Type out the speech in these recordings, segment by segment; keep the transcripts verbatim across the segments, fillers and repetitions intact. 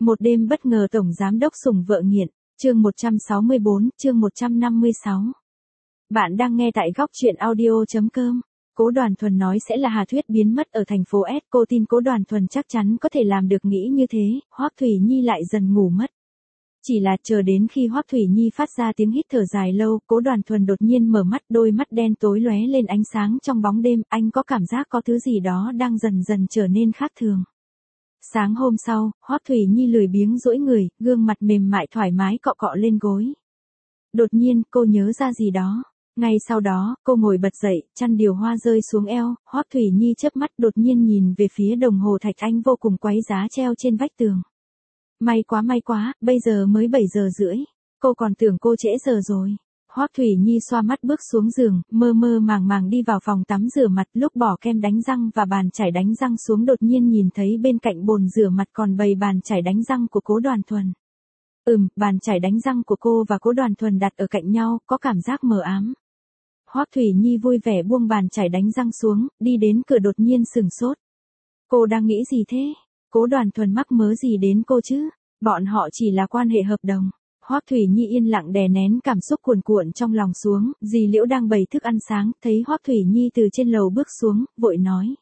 Một đêm bất ngờ tổng giám đốc sủng vợ nghiện, chương một trăm sáu mươi bốn, chương một trăm năm mươi sáu. Bạn đang nghe tại góc truyện audio chấm com. Cố Đoàn Thuần nói sẽ là Hà Thuyết biến mất ở thành phố S, cô tin Cố Đoàn Thuần chắc chắn có thể làm được, nghĩ như thế, Hoắc Thủy Nhi lại dần ngủ mất. Chỉ là chờ đến khi Hoắc Thủy Nhi phát ra tiếng hít thở dài lâu, Cố Đoàn Thuần đột nhiên mở mắt, đôi mắt đen tối lóe lên ánh sáng trong bóng đêm, anh có cảm giác có thứ gì đó đang dần dần trở nên khác thường. Sáng hôm sau, Hoắc Thủy Nhi lười biếng duỗi người, gương mặt mềm mại thoải mái cọ cọ lên gối. Đột nhiên, cô nhớ ra gì đó. Ngay sau đó, cô ngồi bật dậy, chăn điều hoa rơi xuống eo, Hoắc Thủy Nhi chớp mắt đột nhiên nhìn về phía đồng hồ thạch anh vô cùng quái giá treo trên vách tường. May quá may quá, bây giờ mới bảy giờ rưỡi. Cô còn tưởng cô trễ giờ rồi. Hoắc Thủy Nhi xoa mắt bước xuống giường, mơ mơ màng màng đi vào phòng tắm rửa mặt, lúc bỏ kem đánh răng và bàn chải đánh răng xuống đột nhiên nhìn thấy bên cạnh bồn rửa mặt còn bày bàn chải đánh răng của Cố Đoàn Thuần. Ừm, bàn chải đánh răng của cô và Cố Đoàn Thuần đặt ở cạnh nhau, có cảm giác mờ ám. Hoắc Thủy Nhi vui vẻ buông bàn chải đánh răng xuống, đi đến cửa đột nhiên sửng sốt. Cô đang nghĩ gì thế? Cố Đoàn Thuần mắc mớ gì đến cô chứ? Bọn họ chỉ là quan hệ hợp đồng. Hoắc Thủy Nhi yên lặng đè nén cảm xúc cuồn cuộn trong lòng xuống, dì Liễu đang bày thức ăn sáng, thấy Hoắc Thủy Nhi từ trên lầu bước xuống, vội nói.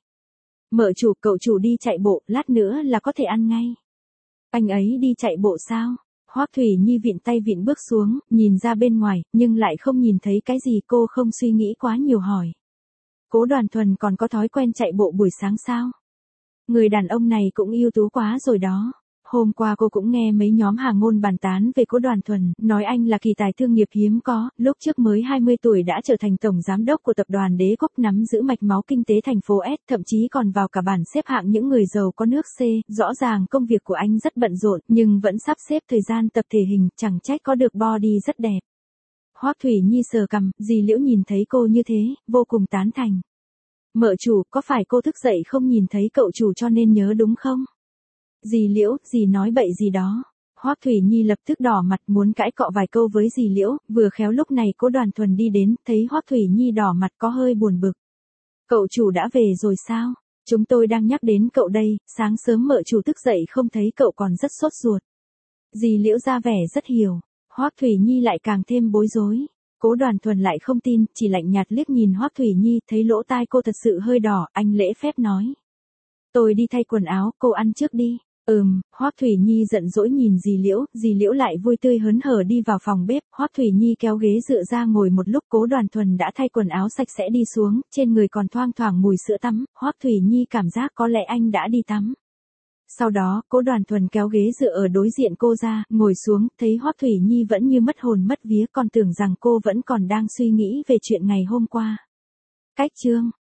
Mợ chủ, cậu chủ đi chạy bộ, lát nữa là có thể ăn ngay. Anh ấy đi chạy bộ sao? Hoắc Thủy Nhi vịn tay vịn bước xuống, nhìn ra bên ngoài, nhưng lại không nhìn thấy cái gì, cô không suy nghĩ quá nhiều hỏi. Cố Đoàn Thuần còn có thói quen chạy bộ buổi sáng sao? Người đàn ông này cũng ưu tú quá rồi đó. Hôm qua cô cũng nghe mấy nhóm hà ngôn bàn tán về Cố Đoàn Thuần, nói anh là kỳ tài thương nghiệp hiếm có, lúc trước mới hai mươi tuổi đã trở thành tổng giám đốc của tập đoàn Đế Quốc, nắm giữ mạch máu kinh tế thành phố S, thậm chí còn vào cả bảng xếp hạng những người giàu có nước C, rõ ràng công việc của anh rất bận rộn, nhưng vẫn sắp xếp thời gian tập thể hình, chẳng trách có được body rất đẹp. Hoắc Thủy Nhi sờ cằm, dì Liễu nhìn thấy cô như thế, vô cùng tán thành. Mợ chủ, có phải cô thức dậy không nhìn thấy cậu chủ cho nên nhớ đúng không? Dì Liễu, dì nói bậy gì đó. Hoắc Thủy Nhi lập tức đỏ mặt muốn cãi cọ vài câu với dì Liễu, vừa khéo lúc này Cố Đoàn Thuần đi đến, thấy Hoắc Thủy Nhi đỏ mặt có hơi buồn bực. Cậu chủ đã về rồi sao? Chúng tôi đang nhắc đến cậu đây, sáng sớm mợ chủ thức dậy không thấy cậu còn rất sốt ruột. Dì Liễu ra vẻ rất hiểu, Hoắc Thủy Nhi lại càng thêm bối rối. Cố Đoàn Thuần lại không tin, chỉ lạnh nhạt liếc nhìn Hoắc Thủy Nhi, thấy lỗ tai cô thật sự hơi đỏ, anh lễ phép nói. Tôi đi thay quần áo, cô ăn trước đi. Ừm, Hoắc Thủy Nhi giận dỗi nhìn dì Liễu, dì Liễu lại vui tươi hớn hở đi vào phòng bếp, Hoắc Thủy Nhi kéo ghế dựa ra ngồi một lúc, Cố Đoàn Thuần đã thay quần áo sạch sẽ đi xuống, trên người còn thoang thoảng mùi sữa tắm, Hoắc Thủy Nhi cảm giác có lẽ anh đã đi tắm. Sau đó, Cố Đoàn Thuần kéo ghế dựa ở đối diện cô ra, ngồi xuống, thấy Hoắc Thủy Nhi vẫn như mất hồn mất vía, còn tưởng rằng cô vẫn còn đang suy nghĩ về chuyện ngày hôm qua. Cách chương